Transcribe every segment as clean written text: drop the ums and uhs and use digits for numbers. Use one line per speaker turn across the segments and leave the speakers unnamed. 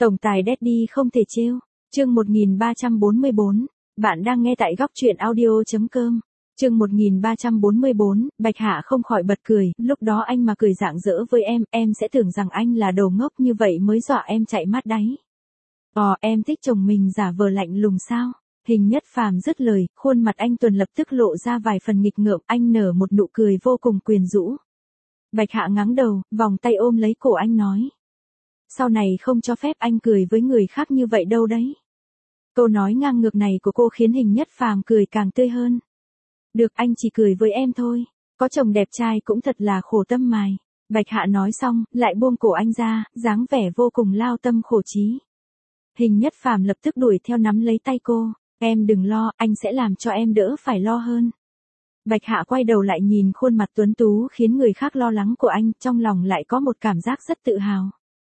Tổng tài Daddy không thể trêu. Chương 1344. Bạn đang nghe tại góc truyện audio.com. Chương 1344, Bạch Hạ không khỏi bật cười, lúc đó anh mà cười rạng rỡ với em sẽ tưởng rằng anh là đồ ngốc như vậy mới dọa em chạy mắt đáy. Em thích chồng mình giả vờ lạnh lùng sao? Hình Nhất Phàm dứt lời, khuôn mặt anh Tuần lập tức lộ ra vài phần nghịch ngợm, anh nở một nụ cười vô cùng quyến rũ. Bạch Hạ ngáng đầu, vòng tay ôm lấy cổ anh nói. Sau này không cho phép anh cười với người khác như vậy đâu đấy. Câu nói ngang ngược này của cô khiến Hình Nhất Phàm cười càng tươi hơn. Được, anh chỉ cười với em thôi. Có chồng đẹp trai cũng thật là khổ tâm mài. Bạch Hạ nói xong, lại buông cổ anh ra, dáng vẻ vô cùng lao tâm khổ trí. Hình Nhất Phàm lập tức đuổi theo nắm lấy tay cô. Em đừng lo, anh sẽ làm cho em đỡ phải lo hơn. Bạch Hạ quay đầu lại nhìn khuôn mặt tuấn tú khiến người khác lo lắng của anh, trong lòng lại có một cảm giác rất tự hào.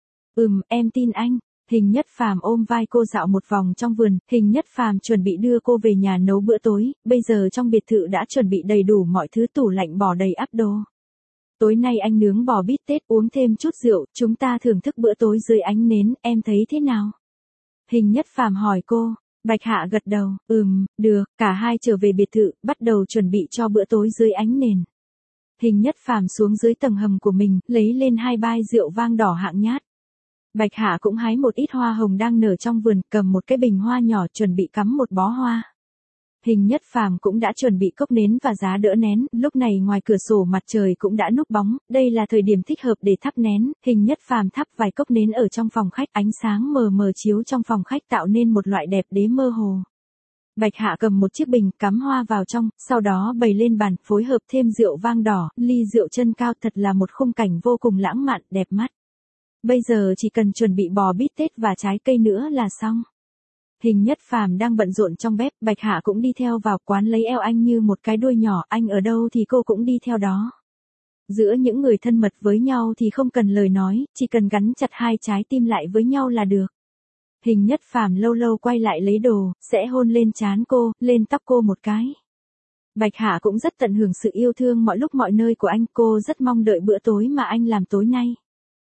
Em tin anh. Hình Nhất Phàm ôm vai cô dạo một vòng trong vườn, Hình Nhất Phàm chuẩn bị đưa cô về nhà nấu bữa tối, bây giờ trong biệt thự đã chuẩn bị đầy đủ mọi thứ, tủ lạnh bò đầy ắp đồ. Tối nay anh nướng bò bít tết, uống thêm chút rượu, chúng ta thưởng thức bữa tối dưới ánh nến, em thấy thế nào? Hình Nhất Phàm hỏi cô. Bạch Hạ gật đầu, được, cả hai trở về biệt thự, bắt đầu chuẩn bị cho bữa tối dưới ánh nền. Hình Nhất Phàm xuống dưới tầng hầm của mình, lấy lên 2 bai rượu vang đỏ hạng nhát. Bạch Hạ cũng hái một ít hoa hồng đang nở trong vườn, cầm một cái bình hoa nhỏ chuẩn bị cắm một bó hoa. Hình Nhất Phàm cũng đã chuẩn bị cốc nến và giá đỡ nén, lúc này ngoài cửa sổ mặt trời cũng đã núp bóng, đây là thời điểm thích hợp để thắp nén. Hình Nhất Phàm thắp vài cốc nến ở trong phòng khách, ánh sáng mờ mờ chiếu trong phòng khách tạo nên một loại đẹp đẽ mơ hồ. Bạch Hạ cầm một chiếc bình cắm hoa vào trong, sau đó bày lên bàn, phối hợp thêm rượu vang đỏ, ly rượu chân cao, thật là một khung cảnh vô cùng lãng mạn, đẹp mắt. Bây giờ chỉ cần chuẩn bị bò bít tết và trái cây nữa là xong. Hình Nhất Phàm đang bận rộn trong bếp, Bạch Hạ cũng đi theo vào, quán lấy eo anh như một cái đuôi nhỏ, anh ở đâu thì cô cũng đi theo đó. Giữa những người thân mật với nhau thì không cần lời nói, chỉ cần gắn chặt hai trái tim lại với nhau là được. Hình Nhất Phàm lâu lâu quay lại lấy đồ, sẽ hôn lên trán cô, lên tóc cô một cái. Bạch Hạ cũng rất tận hưởng sự yêu thương mọi lúc mọi nơi của anh, cô rất mong đợi bữa tối mà anh làm tối nay.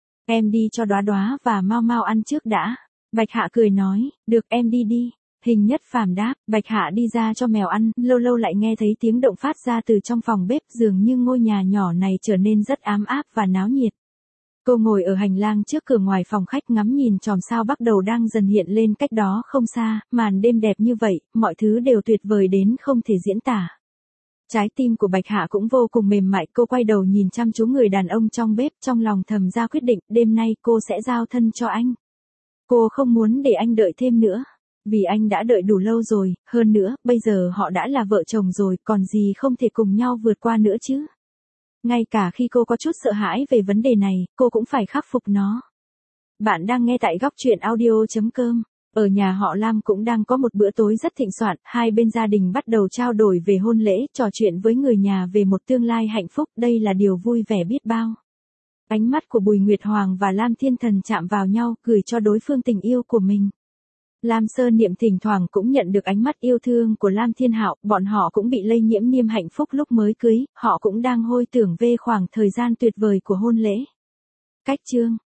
Em đi cho Đóa Đóa và Mau Mau ăn trước đã. Bạch Hạ cười nói, được, em đi đi. Hình Nhất Phàm đáp, Bạch Hạ đi ra cho mèo ăn, lâu lâu lại nghe thấy tiếng động phát ra từ trong phòng bếp, dường như ngôi nhà nhỏ này trở nên rất ấm áp và náo nhiệt. Cô ngồi ở hành lang trước cửa ngoài phòng khách ngắm nhìn chòm sao Bắc Đầu đang dần hiện lên cách đó không xa, màn đêm đẹp như vậy, mọi thứ đều tuyệt vời đến không thể diễn tả. Trái tim của Bạch Hạ cũng vô cùng mềm mại, cô quay đầu nhìn chăm chú người đàn ông trong bếp, trong lòng thầm ra quyết định, đêm nay cô sẽ giao thân cho anh. Cô không muốn để anh đợi thêm nữa, vì anh đã đợi đủ lâu rồi, hơn nữa, bây giờ họ đã là vợ chồng rồi, còn gì không thể cùng nhau vượt qua nữa chứ. Ngay cả khi cô có chút sợ hãi về vấn đề này, cô cũng phải khắc phục nó. Bạn đang nghe tại góc truyện audio.com. Ở nhà họ Lam cũng đang có một bữa tối rất thịnh soạn, hai bên gia đình bắt đầu trao đổi về hôn lễ, trò chuyện với người nhà về một tương lai hạnh phúc, đây là điều vui vẻ biết bao. Ánh mắt của Bùi Nguyệt Hoàng và Lam Thiên Thần chạm vào nhau, gửi cho đối phương tình yêu của mình. Lam Sơn Niệm thỉnh thoảng cũng nhận được ánh mắt yêu thương của Lam Thiên Hạo, bọn họ cũng bị lây nhiễm niềm hạnh phúc lúc mới cưới, họ cũng đang hồi tưởng về khoảng thời gian tuyệt vời của hôn lễ. Cách chương